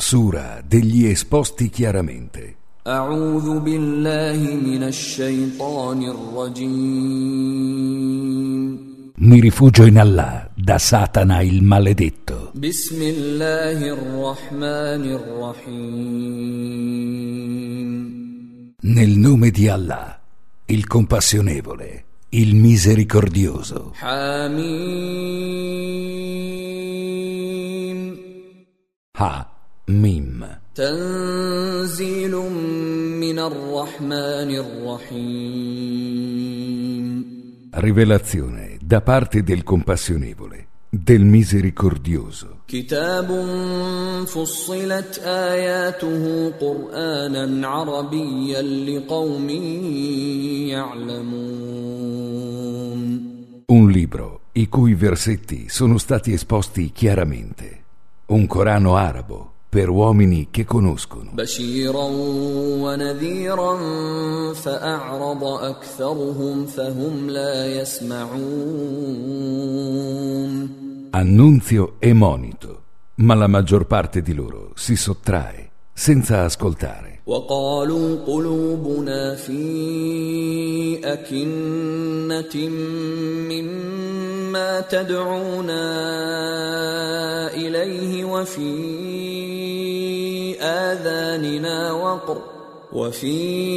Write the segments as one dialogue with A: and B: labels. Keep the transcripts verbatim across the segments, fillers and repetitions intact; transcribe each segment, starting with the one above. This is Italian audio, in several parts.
A: Sura degli esposti chiaramente.
B: A'udhu billahi minash shaitanir rajim.
A: Mi rifugio in Allah da Satana il maledetto.
B: Bismillahir rahmanir rahim.
A: Nel nome di Allah, il compassionevole, il misericordioso.
B: Hamim.
A: Ha Mim.
B: Tanzilun minar rahmanir rahim.
A: Rivelazione da parte del compassionevole, del misericordioso.
B: Kitabun fussilat ayatuhu Qur'anan arabiyyan liqaumin ya'lamun.
A: Un libro i cui versetti sono stati esposti chiaramente. Un Corano arabo per uomini che conoscono.
B: Bashiran wa nadhiran fa'a'rada aktharuhum fahum la yasma'un.
A: Annunzio e monito, ma la maggior parte di loro si sottrae senza ascoltare.
B: وقالوا قلوبنا في أكنة مما تدعونا إليه وفي آذاننا وقر وفي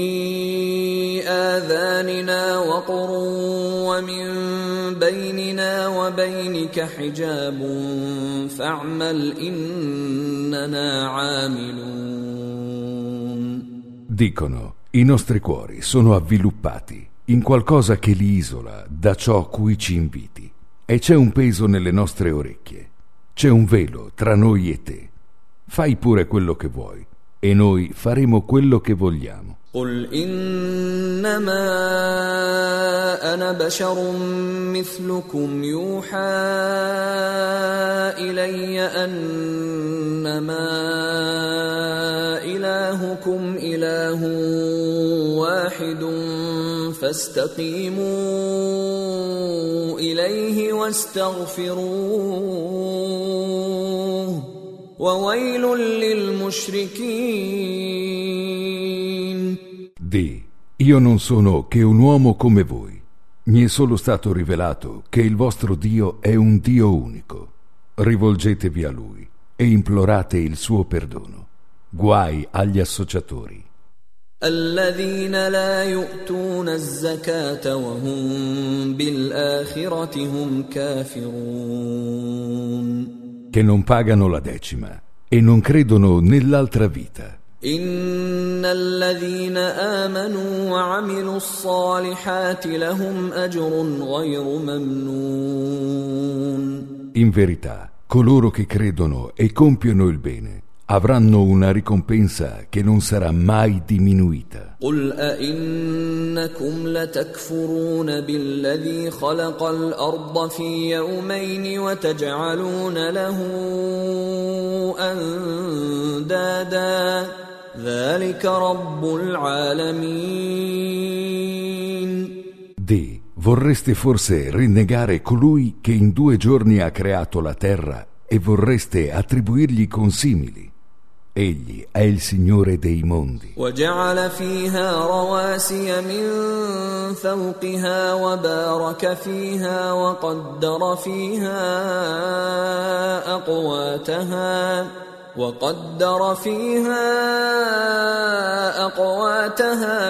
B: آذاننا وقر ومن بيننا وبينك حجاب فاعمل إننا عاملون.
A: Dicono, i nostri cuori sono avviluppati in qualcosa che li isola da ciò a cui ci inviti, e c'è un peso nelle nostre orecchie, c'è un velo tra noi e te. Fai pure quello che vuoi e noi faremo quello che vogliamo.
B: قل إنما أنا بشر مثلكم يوحى إلي أنما إلهكم إله واحد فاستقيموا إليه واستغفروه وويل للمشركين.
A: Di, io non sono che un uomo come voi. Mi è solo stato rivelato che il vostro Dio è un Dio unico. Rivolgetevi a Lui e implorate il suo perdono. Guai agli associatori.
B: الذين لا يؤتون الزكاة وهم بالآخرة هم كافرون.
A: Che non pagano la decima e non credono nell'altra vita.
B: إن الذين آمنوا وعملوا الصالحات لهم أجر غير ممنون.
A: In verità, coloro che credono e compiono il bene avranno una ricompensa che non sarà mai diminuita.
B: قل أئنكم لتكفرون بالذي خلق الأرض في يومين وتجعلون له أندادا ذلك رب العالمين.
A: Di, vorreste forse rinnegare colui che in due giorni ha creato la terra e vorreste attribuirgli consimili? Egli è il Signore dei mondi.
B: وجعل فيها رواسي من فوقها وبارك فيها وقدر فيها أقواتها وقدر فيها أقواتها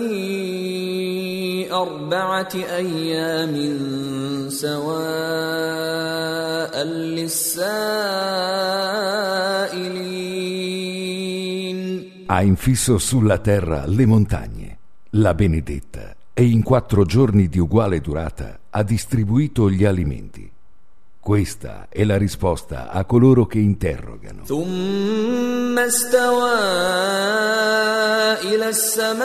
B: في أربعة أيام سواء للسائلين.
A: Ha infisso sulla terra le montagne, la benedetta, e in quattro giorni di uguale durata ha distribuito gli alimenti. Questa è la risposta a coloro che interrogano.
B: ثم استوى إلى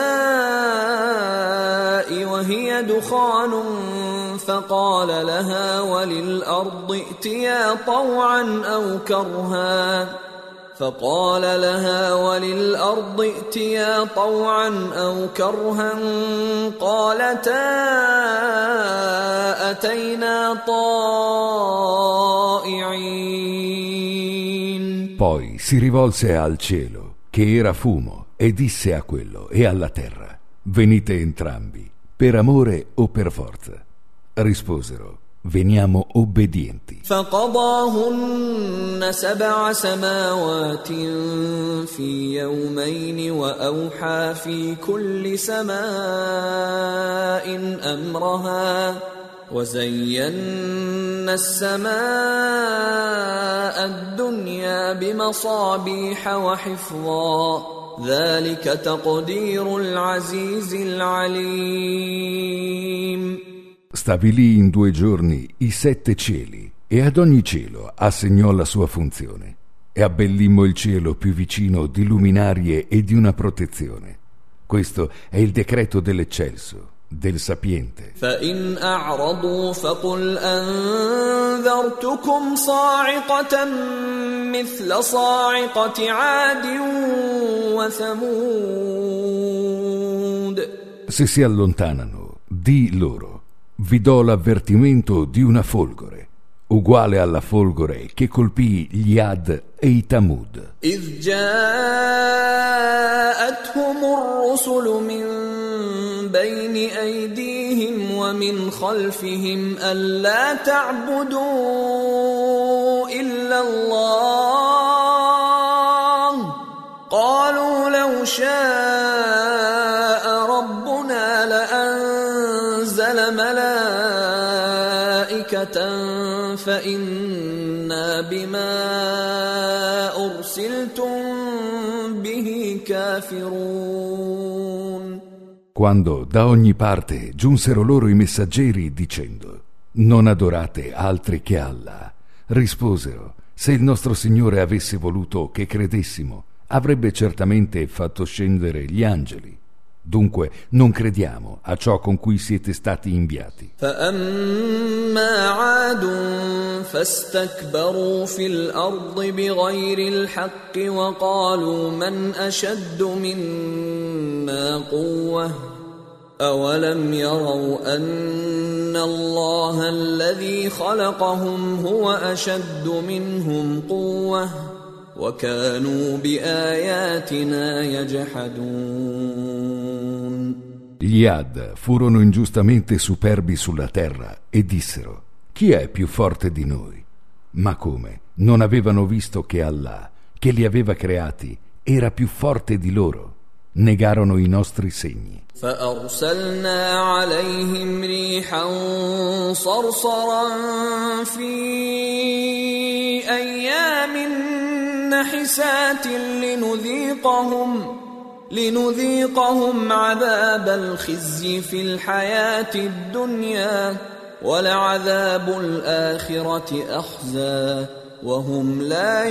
B: السماء وهي دخان فقال لها وللأرض ائتيا طوعا أو كرها فقال لها وللأرض ائتيا طوعا أو كرها قالتا أتينا طائعين.
A: Poi si rivolse al cielo, che era fumo, e disse a quello e alla terra: venite entrambi, per amore o per forza. Risposero: veniamo obbedienti.
B: فقضاهن سبع سماوات في يومين وأوحى في كل سماء أمرها وزينا السماء الدنيا بمصابيح وحفظا ذلك تقدير العزيز العليم.
A: Stabilì in due giorni i sette cieli e ad ogni cielo assegnò la sua funzione, e abbellimmo il cielo più vicino di luminarie e di una protezione. Questo è il decreto dell'eccelso, del sapiente.
B: فإن أعرضوا فقل أنذرتكم صاعقة مثل صاعقة عاد وثمود.
A: Se si allontanano, di loro: vi do l'avvertimento di una folgore, uguale alla folgore che colpì gli Ad e i Tamud.
B: إذ جاءتهم الرسل من بين أيديهم ومن خلفهم ألا تعبدوا إلا الله قالوا لو شاء ربنا لأنزل ملائكة فإنا بما أرسلتم به كافرون.
A: Quando da ogni parte giunsero loro i messaggeri dicendo: non adorate altri che Allah, risposero: se il nostro Signore avesse voluto che credessimo, avrebbe certamente fatto scendere gli angeli. Dunque non crediamo a ciò con cui siete stati inviati.
B: فأما عاد فاستكبروا في الأرض بغير الحق وقالوا من أشد منا قوة أولم يروا أن الله الذي خلقهم هو أشد منهم قوة وكانوا بآياتنا يجحدون.
A: Gli Ad furono ingiustamente superbi sulla terra e dissero: chi è più forte di noi? Ma come? Non avevano visto che Allah, che li aveva creati, era più forte di loro? Negarono i nostri segni.
B: فأرسلنا عليهم ريحا صرصرا في أيام نحسات لنذيقهم لنذيقهم عذاب الخزي في الحياة الدنيا ولعذاب الآخرة أخزى وهم لا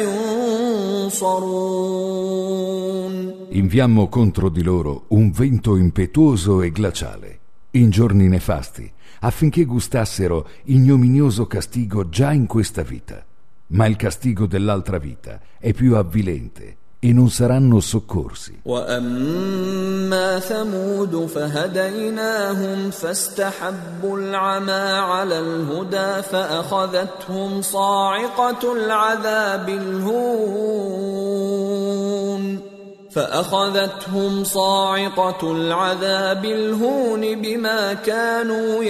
B: ينصرون.
A: Inviammo contro di loro un vento impetuoso e glaciale, in giorni nefasti, affinché gustassero ignominioso castigo già in questa vita. Ma il castigo dell'altra vita è più avvilente e non saranno soccorsi.
B: وأما ثمود فهديناهم فاستحبوا العمى على الهدى فأخذتهم صاعقة العذاب الهون فأخذتهم صاعقة العذاب الهون بما كانوا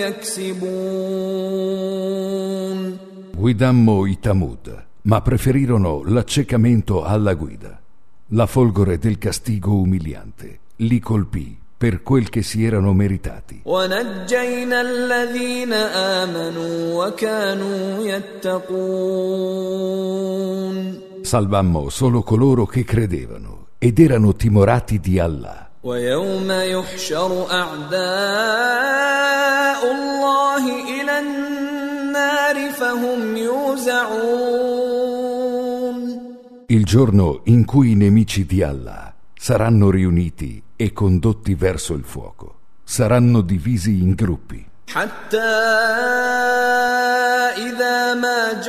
B: يكسبون.
A: Guidammo i Tamud, ma preferirono l'accecamento alla guida. La folgore del castigo umiliante li colpì per quel che si erano meritati.
B: ونجينا الذين آمنوا وكانوا يتقون.
A: Salvammo solo coloro che credevano ed erano timorati di Allah.
B: ويوم يحشر أعداء الله إلى النار فهم يوزعون.
A: Il giorno in cui i nemici di Allah saranno riuniti e condotti verso il fuoco, saranno divisi in gruppi.
B: حتى إذا ما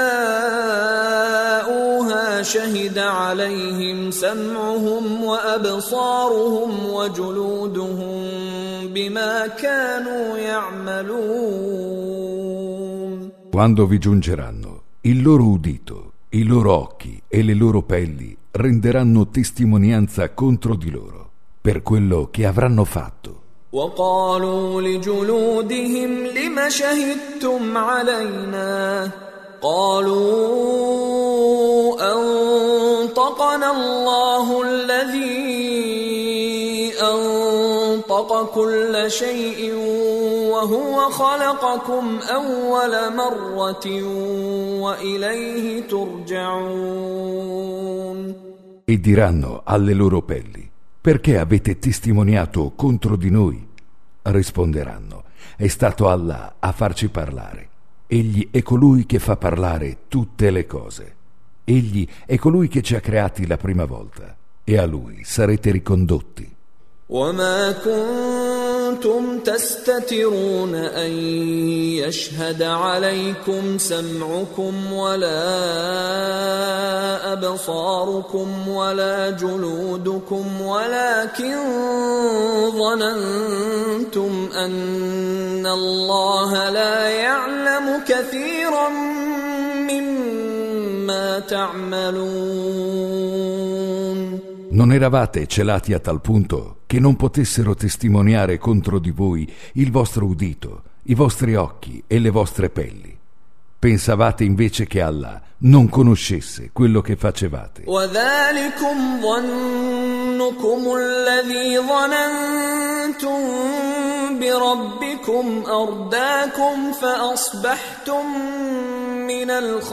B: جاءوها شهد عليهم سمعهم وأبصارهم وجلودهم بما كانوا يعملون.
A: Quando vi giungeranno, il loro udito, I loro occhi e le loro pelli renderanno testimonianza contro di loro per quello che avranno fatto.
B: وقالوا لجلودهم لم شهدتم علينا قالوا أنطقنا الله الذي أنطق كل شيء وهو خلقكم أول مرة وإليه ترجعون.
A: E diranno alle loro pelli: perché avete testimoniato contro di noi? Risponderanno: è stato Allah a farci parlare. Egli è colui che fa parlare tutte le cose. Egli è colui che ci ha creati la prima volta e a lui sarete ricondotti.
B: وما كنتم تستترون أن يشهد عليكم سمعكم ولا أبصاركم ولا جلودكم ولكن ظننتم أن الله لا يعلم كثيرا مما تعملون.
A: Non eravate celati a tal punto che non potessero testimoniare contro di voi il vostro udito, i vostri occhi e le vostre pelli. Pensavate invece che Allah non conoscesse quello che facevate.
B: وَذَلِكُمْ ظَنُّكُمُ الَّذِي ظَنَنْتُمْ بِرَبِّكُمْ أَرْدَاكُمْ فَأَصْبَحْتُمْ مِنَ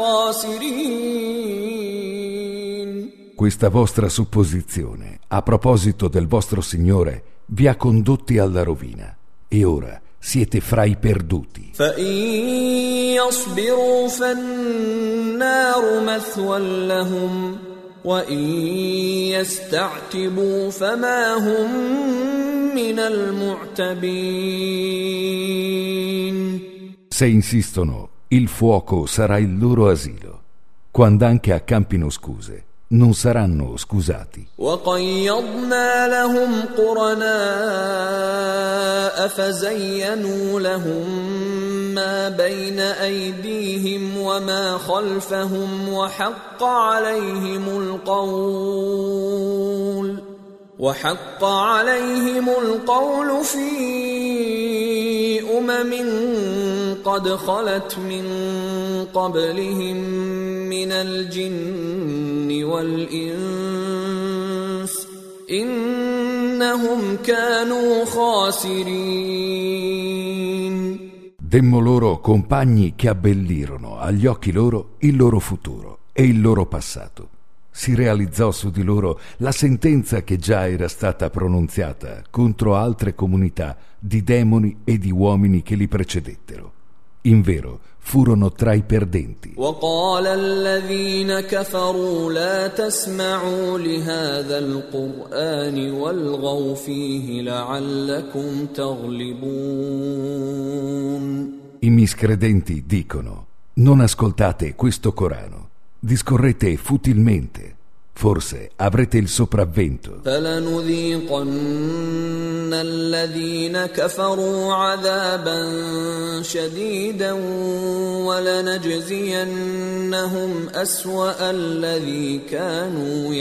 B: الْخَاسِرِينَ.
A: Questa vostra supposizione a proposito del vostro Signore vi ha condotti alla rovina e ora siete fra i perduti.
B: فَإِن يَصْبِرُوا فَالنَّارُ مَثْوًى لَهُمْ وَإِن يَسْتَعْتِبُوا فَمَا هُمْ مِنَ الْمُعْتَبِينَ.
A: Se insistono, il fuoco sarà il loro asilo. Quando anche accampino scuse, non saranno scusati.
B: وَقَيَّضْنَا لَهُمْ قُرَنَاءَ فَزَيَّنُوا لَهُم مَّا بَيْنَ أَيْدِيهِمْ وَمَا خَلْفَهُمْ وَحَقَّ عَلَيْهِمُ الْقَوْلُ وَحَقَّ عَلَيْهِمُ الْقَوْلُ فِي أُمَمٍ قَدْ خَلَتْ مِن قَبْلِهِم مِّنَ الْجِنِّ وَالْإِنسِ إِنَّهُمْ كَانُوا خَاسِرِينَ.
A: Demmo loro compagni che abbellirono agli occhi loro il loro futuro e il loro passato. Si realizzò su di loro la sentenza che già era stata pronunziata contro altre comunità di demoni e di uomini che li precedettero. Invero, furono tra i perdenti.
B: وقال الذين كفروا لا تسمعوا لهذا القرآن والغوا فيه لعلكم تغلبون.
A: I miscredenti dicono: non ascoltate questo Corano, discorrete futilmente, forse avrete il sopravvento.
B: فلنذيقن الذين كفروا عذابا شديدا ولنجزينهم أسوأ الذي كانوا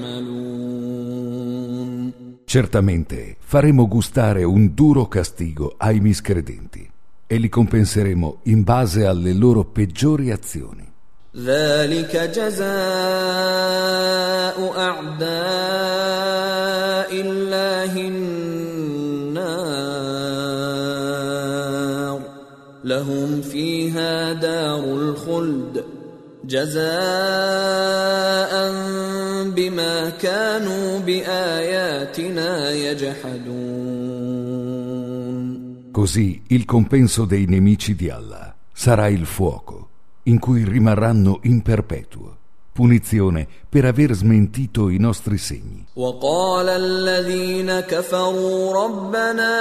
B: يعملون.
A: Certamente faremo gustare un duro castigo ai miscredenti e li compenseremo in base alle loro peggiori azioni.
B: ذلك جزاء أعداء الله النار لهم فيها دار الخلد جزاء بما كانوا بآياتنا يجحدون.
A: Così il compenso dei nemici di Allah sarà il fuoco, in cui rimarranno in perpetuo, punizione per aver smentito i nostri segni.
B: وقال الذين كفروا ربنا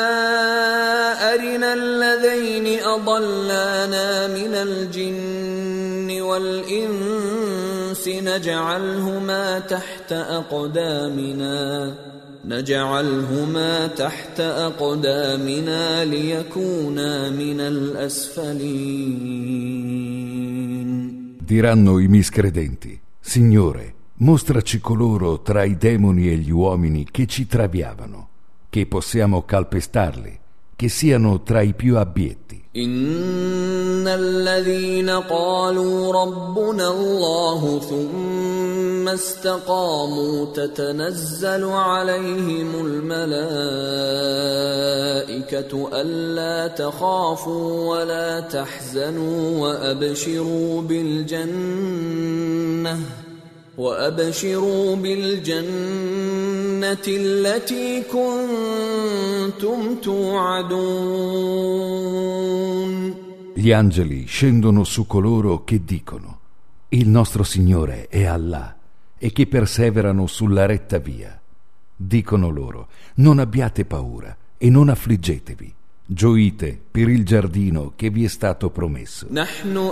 B: أرنا الذين أضلانا من الجن والإنس نجعلهما تحت أقدامنا نجعلهما تحت أقدامنا ليكونا من الأسفلين.
A: Diranno i miscredenti: Signore, mostraci coloro tra i demoni e gli uomini che ci traviavano, che possiamo calpestarli, che siano tra i più abietti.
B: إن الذين قالوا ربنا الله ثم استقاموا تتنزل عليهم الملائكة ألا تخافوا ولا تحزنوا وأبشروا بالجنة وأبشروا بالجنة التي كنتم توعدون.
A: Gli angeli scendono su coloro che dicono: il nostro Signore è Allah, e che perseverano sulla retta via. Dicono loro: non abbiate paura e non affliggetevi. Gioite per il giardino che vi è stato promesso.
B: نحن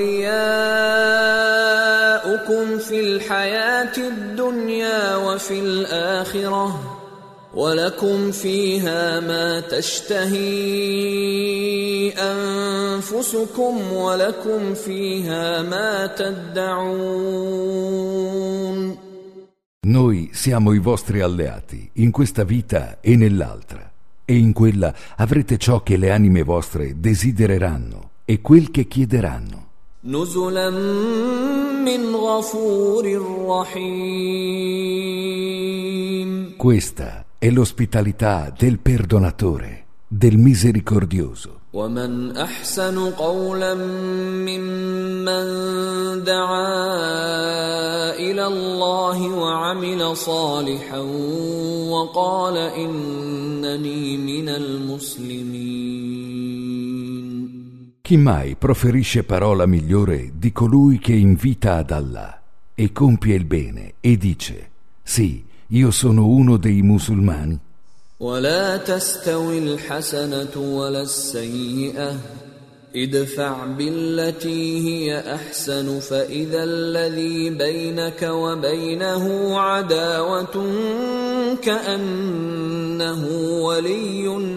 B: أولياؤكم في الحياة الدنيا وفي الآخرة ولكم فيها ما تشتهي أنفسكم ولكم فيها ما تدعون.
A: Noi siamo i vostri alleati in questa vita e nell'altra, e in quella avrete ciò che le anime vostre desidereranno e quel che chiederanno.
B: نزلا من غفور رحيم.
A: Questa è l'ospitalità del perdonatore, del misericordioso.
B: ومن أحسن قولا ممن دعا إلى الله وعمل صالحا وقال إنني من المسلمين.
A: Chi mai proferisce parola migliore di colui che invita ad Allah e compie il bene e dice: sì, io sono uno dei musulmani.
B: ولا تستوي الحسنة ولا السيئة ادفع بالتي هي أحسن فإذا الذي بينك وبينه عداوة كأنه ولي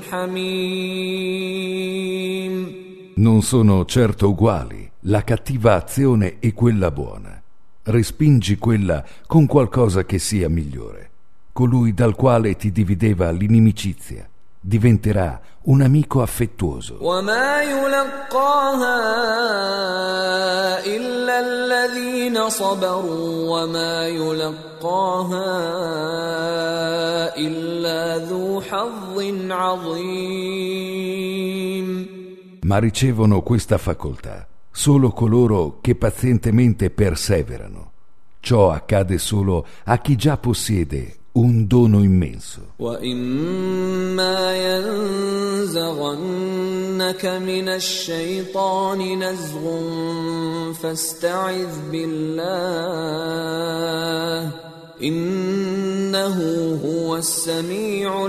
B: حميم.
A: Non sono certo uguali la cattiva azione e quella buona. Respingi quella con qualcosa che sia migliore. Colui dal quale ti divideva l'inimicizia diventerà un amico affettuoso.
B: وما يلقاها إلا الذين صبروا وما يلقاها إلا ذو حظ عظيم.
A: Ma ricevono questa facoltà solo coloro che pazientemente perseverano. Ciò accade solo a chi già possiede un dono immenso.
B: وَإِمَّا يَنزَغَنَّكَ مِنَ الشَّيْطَانِ نَزْغٌ فَاسْتَعِذْ بِاللَّهِ إِنَّهُ هُوَ السَّمِيعُ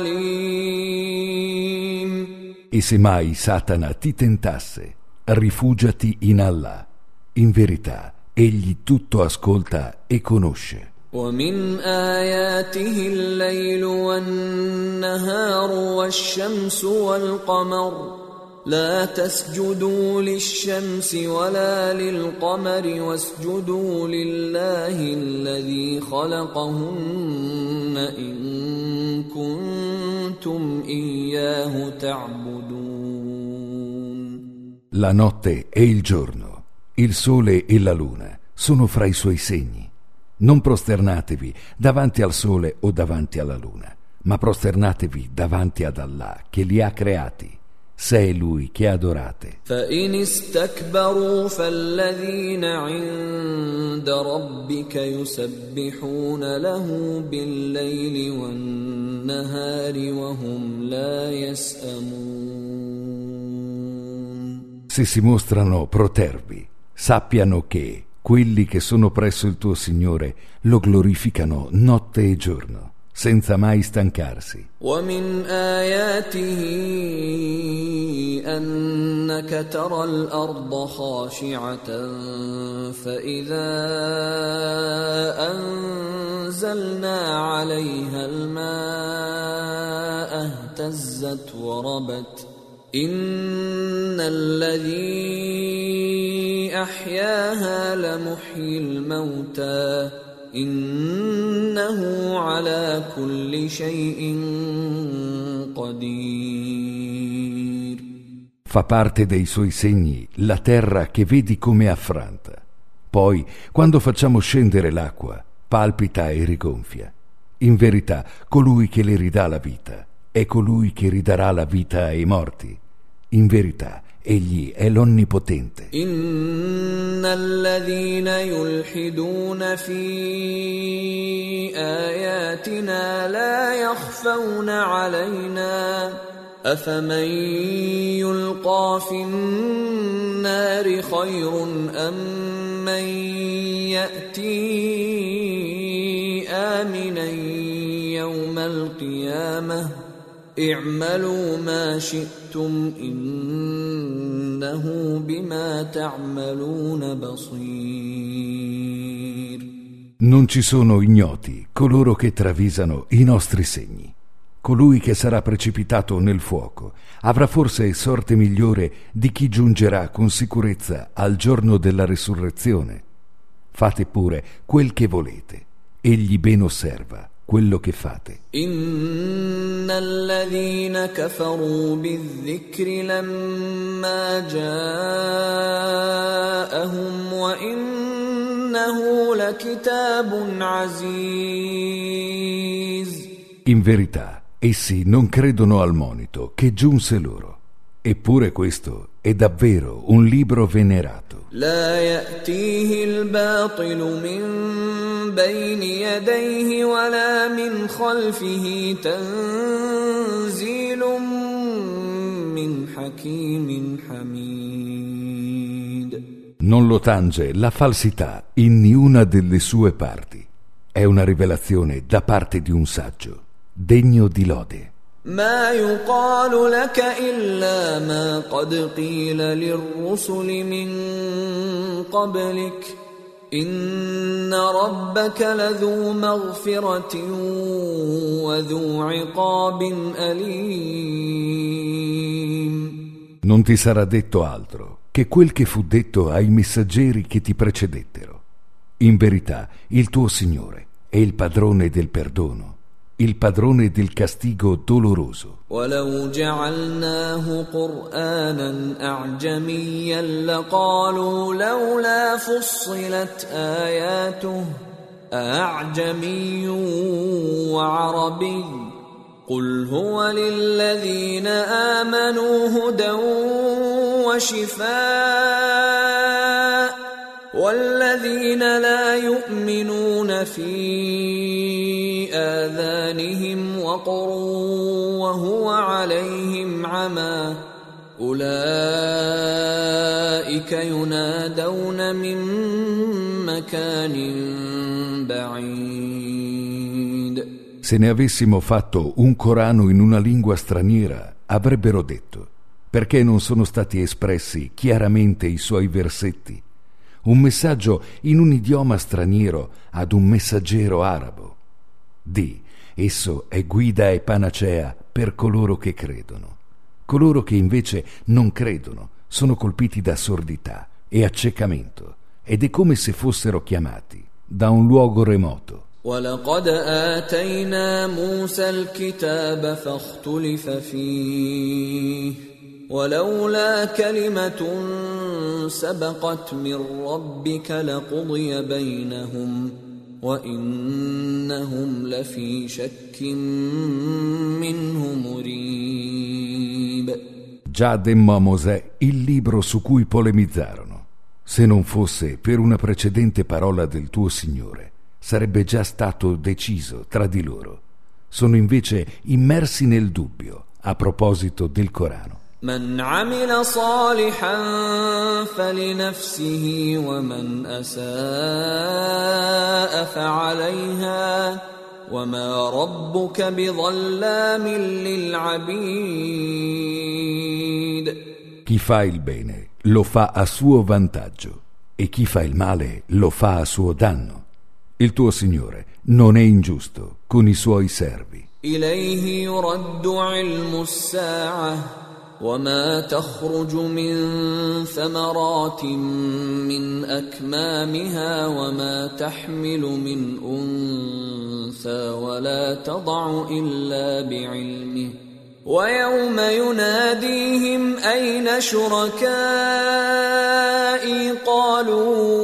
B: الْعَلِيمُ.
A: E se mai Satana ti tentasse, rifugiati in Allah. In verità, egli tutto ascolta e conosce.
B: ومن آياته الليل والنهار والشمس والقمر لا تسجدوا للشمس ولا للقمر واسجدوا لله الذي خلقهن إن كنتم إياه تعبدون.
A: La notte e il giorno, il sole e la luna sono fra i suoi segni. Non prosternatevi davanti al sole o davanti alla luna, ma prosternatevi davanti ad Allah che li ha creati. Se è Lui che adorate.
B: فإن استكبروا فالذين عند ربك يسبحون له بالليل والنهار وهم لا يسأمون.
A: Se si mostrano protervi, sappiano che quelli che sono presso il tuo Signore lo glorificano notte e giorno, senza mai stancarsi.
B: ومن آياته أنك ترى الأرض خاشعة فإذا أنزلنا عليها الماء اهتزت وربت إن الذي أحياها لمحيي الموتى إنه على كل شيء قدير.
A: Fa parte dei suoi segni la terra che vedi come affranta. Poi, quando facciamo scendere l'acqua, palpita e rigonfia. In verità, colui che le ridà la vita è colui che ridarà la vita ai morti. In verità, egli è l'Onnipotente.
B: Inna alladhina yulhiduna fi ayatina la yakhfawna alayna afaman yulqa fin nari khayrun am man ya'ti aminan yawmal qiyamah i'malu ma shi'tum innahu bima ta'maluna basir.
A: Non ci sono ignoti coloro che travisano i nostri segni. Colui che sarà precipitato nel fuoco avrà forse sorte migliore di chi giungerà con sicurezza al giorno della risurrezione. Fate pure quel che volete, egli ben osserva quello che fate.
B: Inna alladhina kafaru bidh-dhikri lamma ja'ahum wa innahu lakitabun aziz.
A: In verità, essi non credono al monito che giunse loro. Eppure questo è davvero un libro venerato.
B: La ya'tihi al-batilu min bayni yadayhi wa la min khalfihi tanzilun min hakimin hamid.
A: Non lo tange la falsità in niuna delle sue parti. È una rivelazione da parte di un saggio, degno di lode.
B: ما يقال لك إلا ما قد قيل للرسل من قبلك إن ربك لذو مغفرة وذو عقاب أليم.
A: Non ti sarà detto altro che quel che fu detto ai messaggeri che ti precedettero. In verità, il tuo Signore è il padrone del perdono, il padrone del castigo doloroso.
B: ولو جعلناه قرآنا أعجميا لقالوا لولا فصلت آياته أعجمي وعربي قل هو للذين آمنوا هدى وشفاء والذين لا يؤمنون في آذانهم وقر وهو عليهم عمى أولئك ينادون من مكان بعيد.
A: Se ne avessimo fatto un Corano in una lingua straniera, avrebbero detto: perché non sono stati espressi chiaramente i suoi versetti? Un messaggio in un idioma straniero ad un messaggero arabo. Di, esso è guida e panacea per coloro che credono. Coloro che invece non credono sono colpiti da sordità e accecamento, ed è come se fossero chiamati da un luogo remoto.
B: وَلَقَدْ آتَيْنَا مُوسَى الْكِتَابَ فَاخْتُلِفَ فِيهِ وَلَوْلَا كَلِمَةٌ سَبَقَتْ مِنْ رَبِّكَ لَقُضِيَ بَيْنَهُمْ وَإِنَّهُمْ لَفِي شَكٍّ مِّنْهُ مُرِيبٍ.
A: Già demmo a Mosè il libro su cui polemizzarono. Se non fosse per una precedente parola del tuo Signore, sarebbe già stato deciso tra di loro. Sono invece immersi nel dubbio a proposito del Corano.
B: من عمل صالحا فلنفسه ومن أساء فعليها وما ربك بظلام للعبيد.
A: Chi fa il bene lo fa a suo vantaggio e chi fa il male lo fa a suo danno. Il tuo Signore non è ingiusto con i suoi servi.
B: إليه يرد علم الساعة وما تخرج من ثمرات من أكمامها وما تحمل من أنثى ولا تضع إلا بعلمه ويوم يناديهم أين شركائي قالوا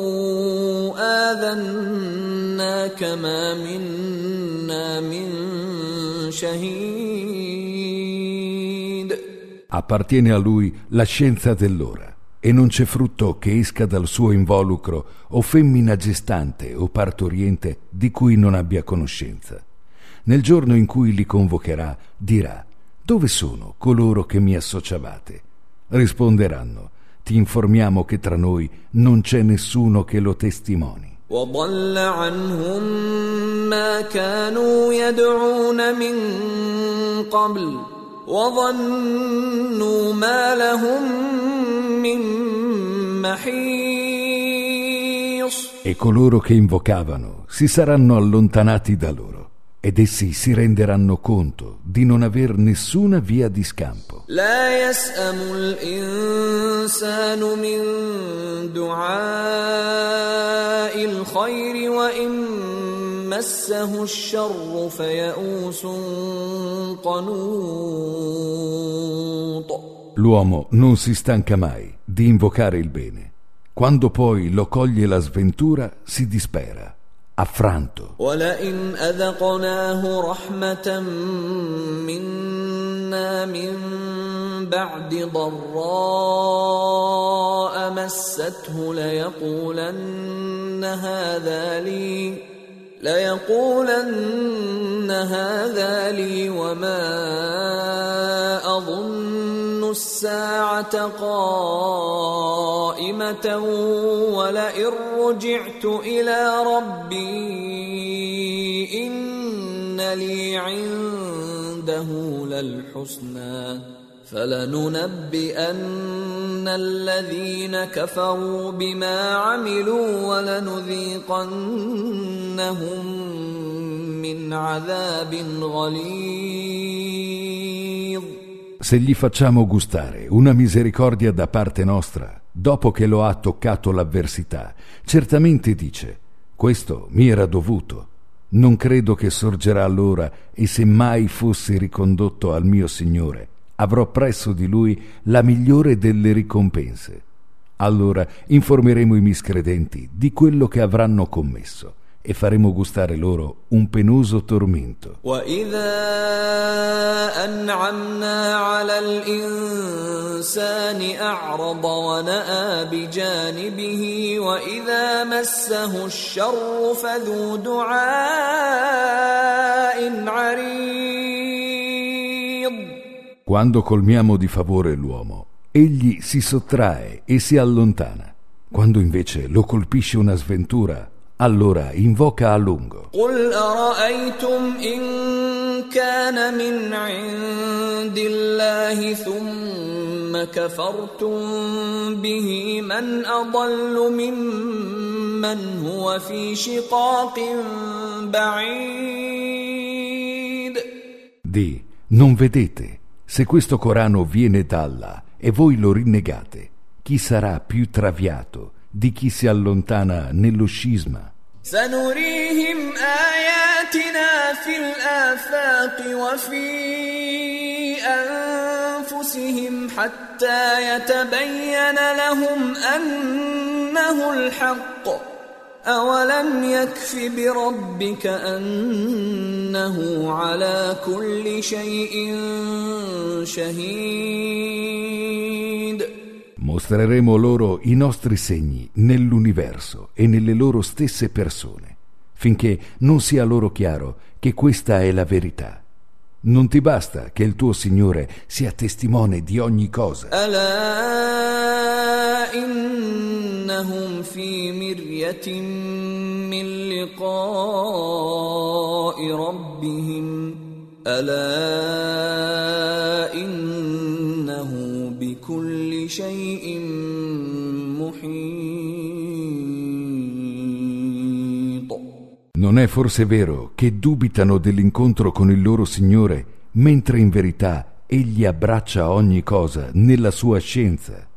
B: آذناك ما منا من شهيد.
A: Appartiene a lui la scienza dell'ora, e non c'è frutto che esca dal suo involucro o femmina gestante o partoriente di cui non abbia conoscenza. Nel giorno in cui li convocherà, dirà: dove sono coloro che mi associavate? Risponderanno: ti informiamo che tra noi non c'è nessuno che lo testimoni.
B: وضل عنهم ما كانوا يدعون من قبل وظنوا ما لهم من محيص.
A: E coloro che invocavano si saranno allontanati da loro, ed essi si renderanno conto di non aver nessuna via di scampo.
B: لا يسأم الإنسان من دعاء الخير وإن مسه الشر فيئوس قنوط.
A: L'uomo non si stanca mai di invocare il bene. Quando poi lo coglie la sventura, si dispera, affranto.
B: ولئن أذقناه رحمة منا من بعد ضراء مسته ليقولن هذا لي ليقولن هذا لي وما أظن الساعة قائمة ولئن رجعت إلى ربي إن لي عنده للحسنى فلننبئن الذين كفروا بما عملوا ولنذيقنهم من عذاب غليظ.
A: Se gli facciamo gustare una misericordia da parte nostra, dopo che lo ha toccato l'avversità, certamente dice: questo mi era dovuto. Non credo che sorgerà l'ora, e se mai fossi ricondotto al mio Signore, avrò presso di lui la migliore delle ricompense. Allora informeremo i miscredenti di quello che avranno commesso e faremo gustare loro un penoso tormento.
B: وَإِذَا أَنْعَمْنَا عَلَى الْإِنسَانِ أَعْرَضَ وَنَأَى بِجَانِبِهِ وَإِذَا مَسَّهُ الشَّرُّ فَذُو دُعَاءٍ عَرِيضٍ.
A: Quando colmiamo di favore l'uomo, egli si sottrae e si allontana. Quando invece lo colpisce una sventura, allora invoca a lungo.
B: قُلْ أَرَأَيْتُمْ إِنْ كَانَ مِنْ عِنْدِ اللَّهِ ثُمَّ كَفَرْتُمْ بِهِ مَنْ أَضَلُّ مِمَّنْ هُوَ فِي شِقَاقٍ بَعِيدٍ.
A: Di: non vedete? Se questo Corano viene da Allah e voi lo rinnegate, chi sarà più traviato di chi si allontana nello scisma?
B: سنريهم آياتنا في الآفاق وفي أنفسهم حتى يتبين لهم أنه الحق أولم يكف بربك أنه على كل شيء شهيد.
A: Mostreremo loro i nostri segni nell'universo e nelle loro stesse persone, finché non sia loro chiaro che questa è la verità. Non ti basta che il tuo Signore sia testimone di ogni cosa.
B: ألا إنهم في مرية من لقاء ربهم ألا إنه بكل شيء محيط.
A: Non è forse vero che dubitano dell'incontro con il loro Signore, mentre in verità egli abbraccia ogni cosa nella sua scienza.